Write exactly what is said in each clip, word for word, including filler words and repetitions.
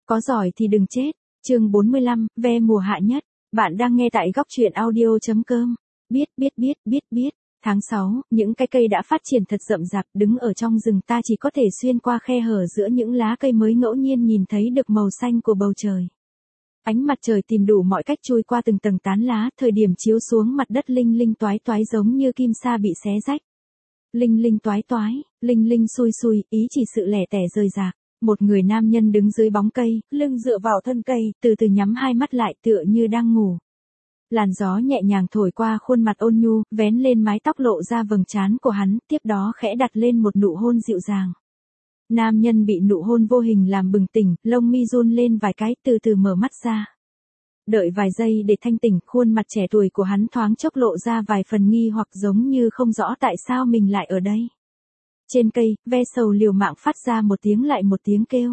Có giỏi thì đừng chết. Chương bốn mươi lăm, ve mùa hạ nhất. Bạn đang nghe tại góc truyện audio chấm com. Biết biết biết biết biết. Tháng sáu, những cái cây đã phát triển thật rậm rạp, đứng ở trong rừng ta chỉ có thể xuyên qua khe hở giữa những lá cây mới ngẫu nhiên nhìn thấy được màu xanh của bầu trời. Ánh mặt trời tìm đủ mọi cách chui qua từng tầng tán lá, thời điểm chiếu xuống mặt đất linh linh toái toái giống như kim sa bị xé rách. Linh linh toái toái, linh linh xui xui, ý chỉ sự lẻ tẻ rời rạc. Một người nam nhân đứng dưới bóng cây, lưng dựa vào thân cây, từ từ nhắm hai mắt lại tựa như đang ngủ. Làn gió nhẹ nhàng thổi qua khuôn mặt ôn nhu, vén lên mái tóc lộ ra vầng trán của hắn, tiếp đó khẽ đặt lên một nụ hôn dịu dàng. Nam nhân bị nụ hôn vô hình làm bừng tỉnh, lông mi run lên vài cái, từ từ mở mắt ra. Đợi vài giây để thanh tỉnh, khuôn mặt trẻ tuổi của hắn thoáng chốc lộ ra vài phần nghi hoặc giống như không rõ tại sao mình lại ở đây. Trên cây, ve sầu liều mạng phát ra một tiếng lại một tiếng kêu.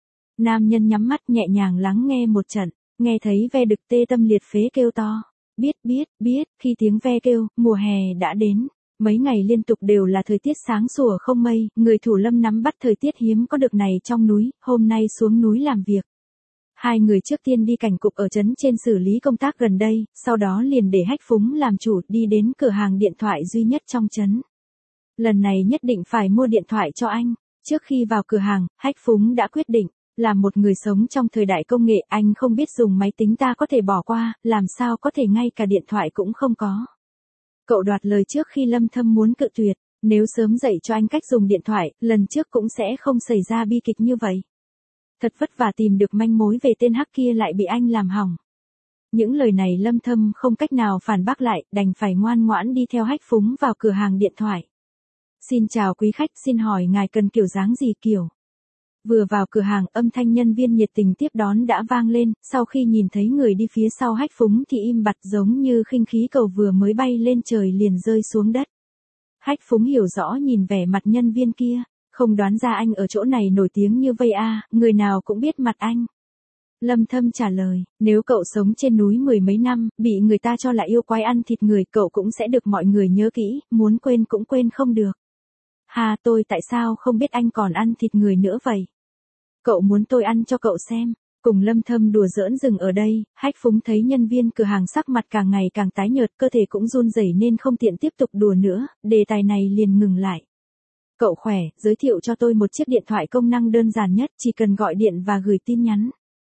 Nam nhân nhắm mắt nhẹ nhàng lắng nghe một trận, nghe thấy ve đực tê tâm liệt phế kêu to. Biết biết biết, khi tiếng ve kêu, mùa hè đã đến. Mấy ngày liên tục đều là thời tiết sáng sủa không mây, người thủ lâm nắm bắt thời tiết hiếm có được này trong núi, hôm nay xuống núi làm việc. Hai người trước tiên đi cảnh cục ở trấn trên xử lý công tác gần đây, sau đó liền để Hách Phúng làm chủ đi đến cửa hàng điện thoại duy nhất trong trấn. Lần này nhất định phải mua điện thoại cho anh. Trước khi vào cửa hàng, Hách Phúng đã quyết định, là một người sống trong thời đại công nghệ, anh không biết dùng máy tính ta có thể bỏ qua, làm sao có thể ngay cả điện thoại cũng không có. Cậu đoạt lời trước khi Lâm Thâm muốn cự tuyệt, nếu sớm dạy cho anh cách dùng điện thoại, lần trước cũng sẽ không xảy ra bi kịch như vậy. Thật vất vả tìm được manh mối về tên hắc kia lại bị anh làm hỏng. Những lời này Lâm Thâm không cách nào phản bác lại, đành phải ngoan ngoãn đi theo Hách Phúng vào cửa hàng điện thoại. Xin chào quý khách, xin hỏi ngài cần kiểu dáng gì kiểu? Vừa vào cửa hàng, âm thanh nhân viên nhiệt tình tiếp đón đã vang lên, sau khi nhìn thấy người đi phía sau Hách Phúng thì im bặt giống như khinh khí cầu vừa mới bay lên trời liền rơi xuống đất. Hách Phúng hiểu rõ nhìn vẻ mặt nhân viên kia, không đoán ra anh ở chỗ này nổi tiếng như vây a, người nào cũng biết mặt anh. Lâm Thâm trả lời, nếu cậu sống trên núi mười mấy năm, bị người ta cho là yêu quái ăn thịt người, cậu cũng sẽ được mọi người nhớ kỹ, muốn quên cũng quên không được. Hà, tôi tại sao không biết anh còn ăn thịt người nữa vậy? Cậu muốn tôi ăn cho cậu xem. Cùng Lâm Thâm đùa giỡn dừng ở đây, Hách Phúng thấy nhân viên cửa hàng sắc mặt càng ngày càng tái nhợt, cơ thể cũng run rẩy nên không tiện tiếp tục đùa nữa, đề tài này liền ngừng lại. Cậu khỏe, giới thiệu cho tôi một chiếc điện thoại công năng đơn giản nhất, chỉ cần gọi điện và gửi tin nhắn.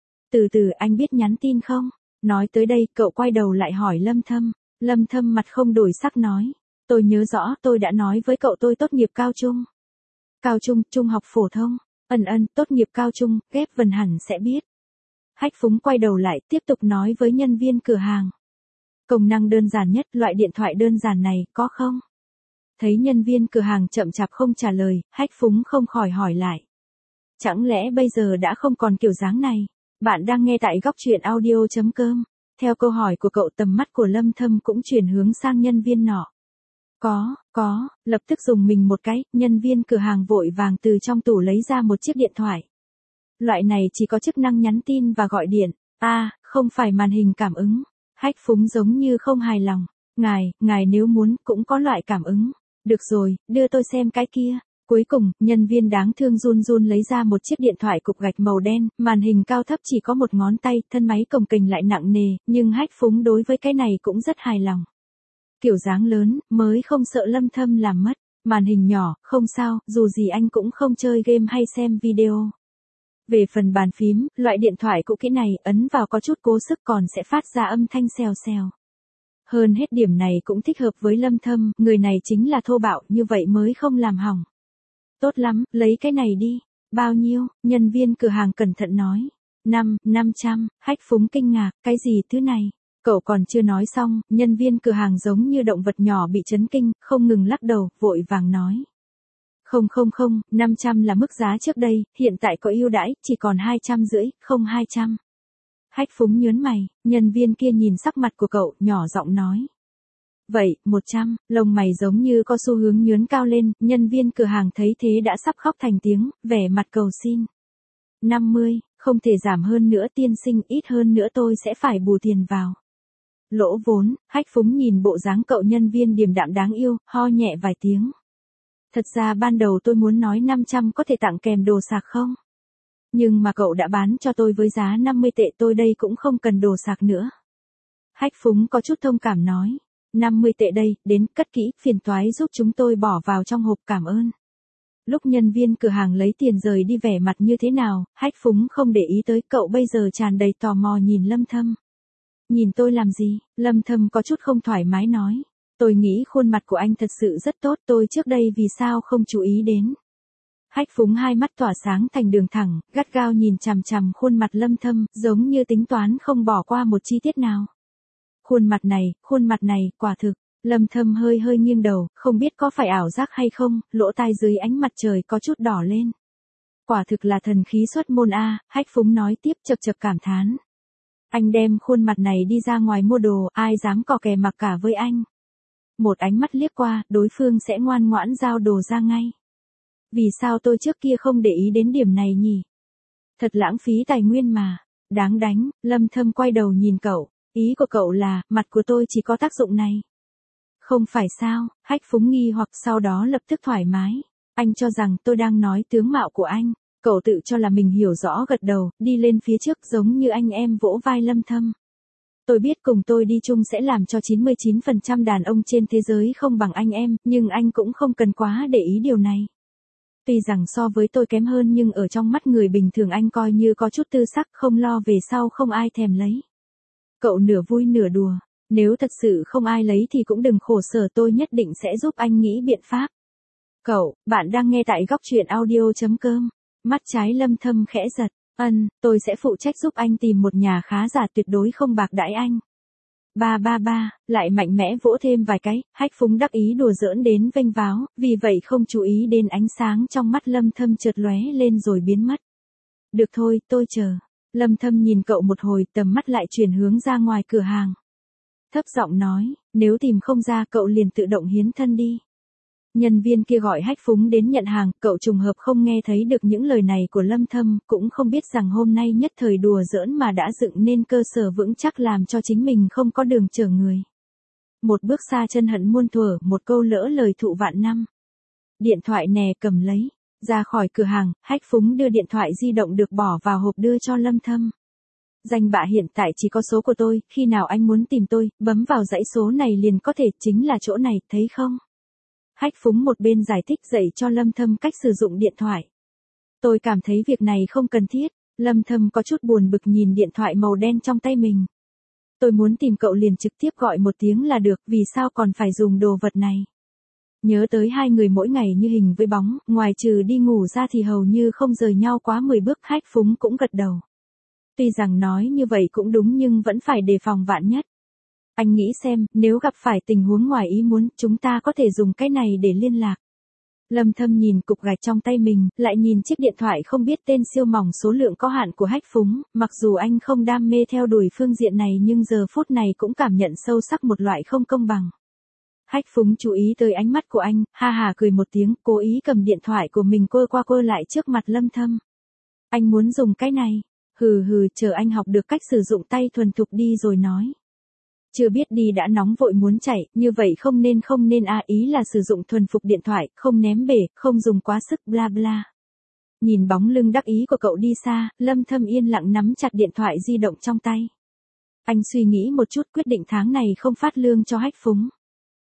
Từ từ, anh biết nhắn tin không? Nói tới đây, cậu quay đầu lại hỏi Lâm Thâm. Lâm Thâm mặt không đổi sắc nói. Tôi nhớ rõ, tôi đã nói với cậu tôi tốt nghiệp cao trung. Cao trung, trung học phổ thông. Ân ân, tốt nghiệp cao trung, ghép vần hẳn sẽ biết. Hách Phúng quay đầu lại, tiếp tục nói với nhân viên cửa hàng. Công năng đơn giản nhất, loại điện thoại đơn giản này, có không? Thấy nhân viên cửa hàng chậm chạp không trả lời, Hách Phúng không khỏi hỏi lại. Chẳng lẽ bây giờ đã không còn kiểu dáng này? Bạn đang nghe tại góc truyện audio chấm com. Theo câu hỏi của cậu, tầm mắt của Lâm Thâm cũng chuyển hướng sang nhân viên nọ. Có, có, lập tức dùng mình một cái, nhân viên cửa hàng vội vàng từ trong tủ lấy ra một chiếc điện thoại. Loại này chỉ có chức năng nhắn tin và gọi điện, a à, không phải màn hình cảm ứng. Hách Phúng giống như không hài lòng. Ngài, ngài nếu muốn, cũng có loại cảm ứng. Được rồi, đưa tôi xem cái kia. Cuối cùng, nhân viên đáng thương run run lấy ra một chiếc điện thoại cục gạch màu đen, màn hình cao thấp chỉ có một ngón tay, thân máy cồng kềnh lại nặng nề, nhưng Hách Phúng đối với cái này cũng rất hài lòng. Kiểu dáng lớn, mới không sợ Lâm Thâm làm mất. Màn hình nhỏ, không sao, dù gì anh cũng không chơi game hay xem video. Về phần bàn phím, loại điện thoại cũ kỹ này, ấn vào có chút cố sức còn sẽ phát ra âm thanh xèo xèo. Hơn hết điểm này cũng thích hợp với Lâm Thâm, người này chính là thô bạo, như vậy mới không làm hỏng. Tốt lắm, lấy cái này đi. Bao nhiêu? Nhân viên cửa hàng cẩn thận nói. Năm, năm trăm, Hách Phúng kinh ngạc, cái gì thứ này? Cậu còn chưa nói xong, nhân viên cửa hàng giống như động vật nhỏ bị chấn kinh, không ngừng lắc đầu, vội vàng nói. Không không không, năm trăm là mức giá trước đây, hiện tại có ưu đãi, chỉ còn hai trăm rưỡi, không hai trăm. Hách Phúng nhớn mày, nhân viên kia nhìn sắc mặt của cậu, nhỏ giọng nói. Vậy, một trăm, lông mày giống như có xu hướng nhướn cao lên, nhân viên cửa hàng thấy thế đã sắp khóc thành tiếng, vẻ mặt cầu xin. năm mươi, không thể giảm hơn nữa tiên sinh, ít hơn nữa tôi sẽ phải bù tiền vào. Lỗ vốn, Hách Phúng nhìn bộ dáng cậu nhân viên điềm đạm đáng yêu, ho nhẹ vài tiếng. Thật ra ban đầu tôi muốn nói năm trăm có thể tặng kèm đồ sạc không? Nhưng mà cậu đã bán cho tôi với giá năm mươi tệ, tôi đây cũng không cần đồ sạc nữa. Hách Phúng có chút thông cảm nói. năm mươi tệ đây, đến cất kỹ, phiền toái giúp chúng tôi bỏ vào trong hộp, cảm ơn. Lúc nhân viên cửa hàng lấy tiền rời đi vẻ mặt như thế nào, Hách Phúng không để ý tới, cậu bây giờ tràn đầy tò mò nhìn Lâm Thâm. Nhìn tôi làm gì? Lâm Thâm có chút không thoải mái nói. Tôi nghĩ khuôn mặt của anh thật sự rất tốt, tôi trước đây vì sao không chú ý đến. Hách Phúng hai mắt tỏa sáng thành đường thẳng, gắt gao nhìn chằm chằm khuôn mặt Lâm Thâm, giống như tính toán không bỏ qua một chi tiết nào. Khuôn mặt này, khuôn mặt này, quả thực. Lâm Thâm hơi hơi nghiêng đầu, không biết có phải ảo giác hay không, lỗ tai dưới ánh mặt trời có chút đỏ lên. Quả thực là thần khí xuất môn a, Hách Phúng nói tiếp, chật chật cảm thán. Anh đem khuôn mặt này đi ra ngoài mua đồ, ai dám cò kè mặc cả với anh. Một ánh mắt liếc qua, đối phương sẽ ngoan ngoãn giao đồ ra ngay. Vì sao tôi trước kia không để ý đến điểm này nhỉ? Thật lãng phí tài nguyên mà. Đáng đánh. Lâm Thâm quay đầu nhìn cậu. Ý của cậu là, mặt của tôi chỉ có tác dụng này. Không phải sao? Hách Phúng nghi hoặc sau đó lập tức thoải mái. Anh cho rằng tôi đang nói tướng mạo của anh. Cậu tự cho là mình hiểu rõ, gật đầu, đi lên phía trước giống như anh em vỗ vai Lâm Thâm. Tôi biết cùng tôi đi chung sẽ làm cho chín mươi chín phần trăm đàn ông trên thế giới không bằng anh em, nhưng anh cũng không cần quá để ý điều này. Tuy rằng so với tôi kém hơn nhưng ở trong mắt người bình thường anh coi như có chút tư sắc, không lo về sau không ai thèm lấy. Cậu nửa vui nửa đùa, nếu thật sự không ai lấy thì cũng đừng khổ sở, tôi nhất định sẽ giúp anh nghĩ biện pháp. Cậu, bạn đang nghe tại góc truyện audio chấm com. Mắt trái Lâm Thâm khẽ giật. Ân, tôi sẽ phụ trách giúp anh tìm một nhà khá giả, tuyệt đối không bạc đãi anh. Ba ba ba, lại mạnh mẽ vỗ thêm vài cái, Hách Phúng đắc ý đùa giỡn đến vênh váo, vì vậy không chú ý đến ánh sáng trong mắt Lâm Thâm chợt lóe lên rồi biến mất. Được thôi, tôi chờ. Lâm Thâm nhìn cậu một hồi, tầm mắt lại chuyển hướng ra ngoài cửa hàng. Thấp giọng nói, nếu tìm không ra cậu liền tự động hiến thân đi. Nhân viên kia gọi Hách Phúng đến nhận hàng, cậu trùng hợp không nghe thấy được những lời này của Lâm Thâm, cũng không biết rằng hôm nay nhất thời đùa giỡn mà đã dựng nên cơ sở vững chắc làm cho chính mình không có đường chở người. Một bước xa chân hận muôn thuở, một câu lỡ lời thụ vạn năm. Điện thoại nè, cầm lấy. Ra khỏi cửa hàng, Hách Phúng đưa điện thoại di động được bỏ vào hộp đưa cho Lâm Thâm. Danh bạ hiện tại chỉ có số của tôi, khi nào anh muốn tìm tôi, bấm vào dãy số này liền có thể, chính là chỗ này, thấy không? Hách Phúng một bên giải thích dạy cho Lâm Thâm cách sử dụng điện thoại. Tôi cảm thấy việc này không cần thiết. Lâm Thâm có chút buồn bực nhìn điện thoại màu đen trong tay mình. Tôi muốn tìm cậu liền trực tiếp gọi một tiếng là được, vì sao còn phải dùng đồ vật này? Nhớ tới hai người mỗi ngày như hình với bóng, ngoài trừ đi ngủ ra thì hầu như không rời nhau quá mười bước, Hách Phúng cũng gật đầu. Tuy rằng nói như vậy cũng đúng nhưng vẫn phải đề phòng vạn nhất. Anh nghĩ xem, nếu gặp phải tình huống ngoài ý muốn, chúng ta có thể dùng cái này để liên lạc. Lâm Thâm nhìn cục gạch trong tay mình, lại nhìn chiếc điện thoại không biết tên siêu mỏng số lượng có hạn của Hách Phúng, mặc dù anh không đam mê theo đuổi phương diện này nhưng giờ phút này cũng cảm nhận sâu sắc một loại không công bằng. Hách Phúng chú ý tới ánh mắt của anh, ha hà cười một tiếng, cố ý cầm điện thoại của mình quơ qua quơ lại trước mặt Lâm Thâm. Anh muốn dùng cái này? Hừ hừ, chờ anh học được cách sử dụng tay thuần thục đi rồi nói. Chưa biết đi đã nóng vội muốn chạy, như vậy không nên không nên a, ý là sử dụng thuần phục điện thoại, không ném bể, không dùng quá sức bla bla. Nhìn bóng lưng đắc ý của cậu đi xa, Lâm Thâm yên lặng nắm chặt điện thoại di động trong tay. Anh suy nghĩ một chút, quyết định tháng này không phát lương cho Hách Phúng.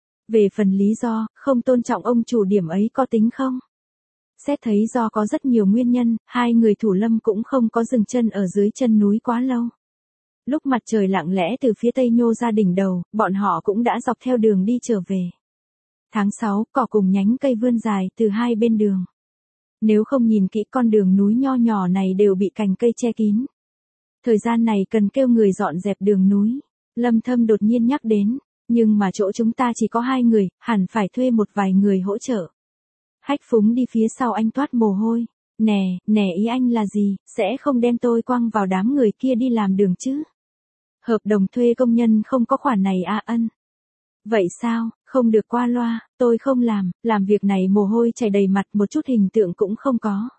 Về phần lý do, không tôn trọng ông chủ điểm ấy có tính không? Xét thấy do có rất nhiều nguyên nhân, hai người thủ Lâm cũng không có dừng chân ở dưới chân núi quá lâu. Lúc mặt trời lặng lẽ từ phía tây nhô ra đỉnh đầu, bọn họ cũng đã dọc theo đường đi trở về. Tháng sáu, cỏ cùng nhánh cây vươn dài từ hai bên đường. Nếu không nhìn kỹ con đường núi nho nhỏ này đều bị cành cây che kín. Thời gian này cần kêu người dọn dẹp đường núi. Lâm Thâm đột nhiên nhắc đến, nhưng mà chỗ chúng ta chỉ có hai người, hẳn phải thuê một vài người hỗ trợ. Hách Phúng đi phía sau anh toát mồ hôi. Nè, nè ý anh là gì, sẽ không đem tôi quăng vào đám người kia đi làm đường chứ? Hợp đồng thuê công nhân không có khoản này à ân. Vậy sao, không được qua loa, tôi không làm, làm việc này mồ hôi chảy đầy mặt một chút hình tượng cũng không có.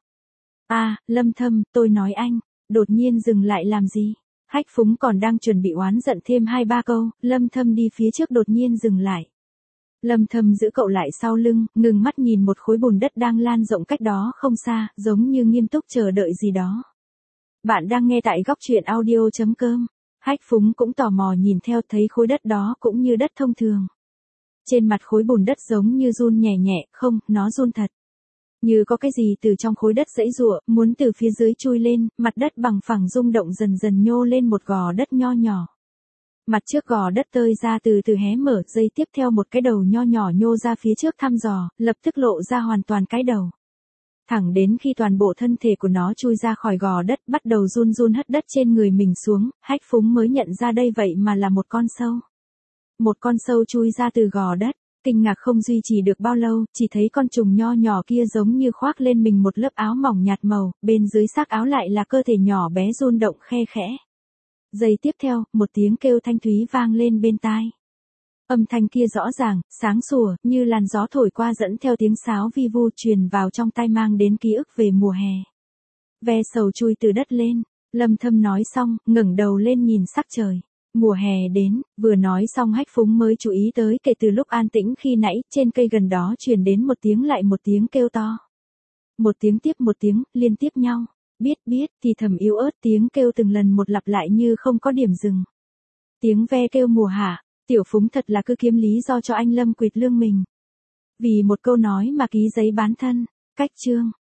À, Lâm Thâm, tôi nói anh, đột nhiên dừng lại làm gì? Hách Phúng còn đang chuẩn bị oán giận thêm hai ba câu, Lâm Thâm đi phía trước đột nhiên dừng lại. Lâm Thâm giữ cậu lại sau lưng, ngừng mắt nhìn một khối bùn đất đang lan rộng cách đó không xa, giống như nghiêm túc chờ đợi gì đó. Bạn đang nghe tại góc truyện audio.com. Hách Phúng cũng tò mò nhìn theo, thấy khối đất đó cũng như đất thông thường. Trên mặt khối bùn đất giống như run nhẹ nhẹ, không, nó run thật. Như có cái gì từ trong khối đất giãy giụa, muốn từ phía dưới chui lên, mặt đất bằng phẳng rung động dần dần nhô lên một gò đất nho nhỏ. Mặt trước gò đất tơi ra từ từ hé mở, giây tiếp theo một cái đầu nho nhỏ nhô ra phía trước thăm dò, lập tức lộ ra hoàn toàn cái đầu. Thẳng đến khi toàn bộ thân thể của nó chui ra khỏi gò đất, bắt đầu run run hất đất trên người mình xuống, Hách Phúng mới nhận ra đây vậy mà là một con sâu. Một con sâu chui ra từ gò đất, kinh ngạc không duy trì được bao lâu, chỉ thấy con trùng nho nhỏ kia giống như khoác lên mình một lớp áo mỏng nhạt màu, bên dưới xác áo lại là cơ thể nhỏ bé run động khe khẽ. Giây tiếp theo, một tiếng kêu thanh thúy vang lên bên tai. Âm thanh kia rõ ràng, sáng sủa, như làn gió thổi qua dẫn theo tiếng sáo vi vu truyền vào trong tai mang đến ký ức về mùa hè. Ve sầu chui từ đất lên, Lâm Thâm nói xong, ngẩng đầu lên nhìn sắc trời. Mùa hè đến, vừa nói xong Hách Phúng mới chú ý tới kể từ lúc an tĩnh khi nãy, trên cây gần đó truyền đến một tiếng lại một tiếng kêu to. Một tiếng tiếp một tiếng, liên tiếp nhau. Biết biết, thì thầm yếu ớt tiếng kêu từng lần một lặp lại như không có điểm dừng. Tiếng ve kêu mùa hạ, Tiểu Phúng thật là cứ kiếm lý do cho anh Lâm quỵt lương mình. Vì một câu nói mà ký giấy bán thân. Cách chương.